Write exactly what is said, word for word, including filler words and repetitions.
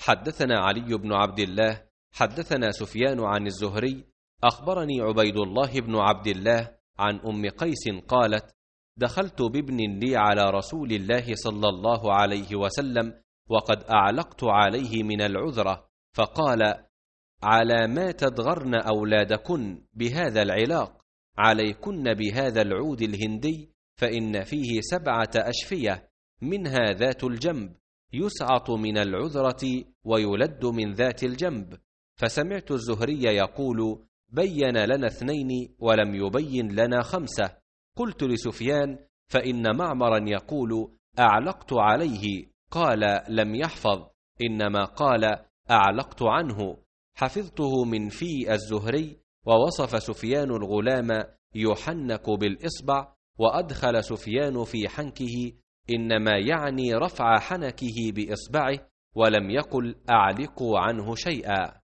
حدثنا علي بن عبد الله حدثنا سفيان عن الزهري أخبرني عبيد الله بن عبد الله عن أم قيس قالت: دخلت بابن لي على رسول الله صلى الله عليه وسلم وقد أعلقت عليه من العذرة، فقال: على ما تدغرن أولادكن بهذا العلاق؟ عليكن بهذا العود الهندي، فإن فيه سبعة أشفية، منها ذات الجنب يسعط من العذرة ويلد من ذات الجنب. فسمعت الزهري يقول: بين لنا اثنين ولم يبين لنا خمسة. قلت لسفيان: فإن معمرا يقول: أعلقت عليه، قال: لم يحفظ، إنما قال: أعلقت عنه. حفظته من في الزهري. ووصف سفيان الغلام يحنك بالإصبع، وأدخل سفيان في حنكه إنما يعني رفع حنكه بإصبعه، ولم يقل أعلقوا عنه شيئا.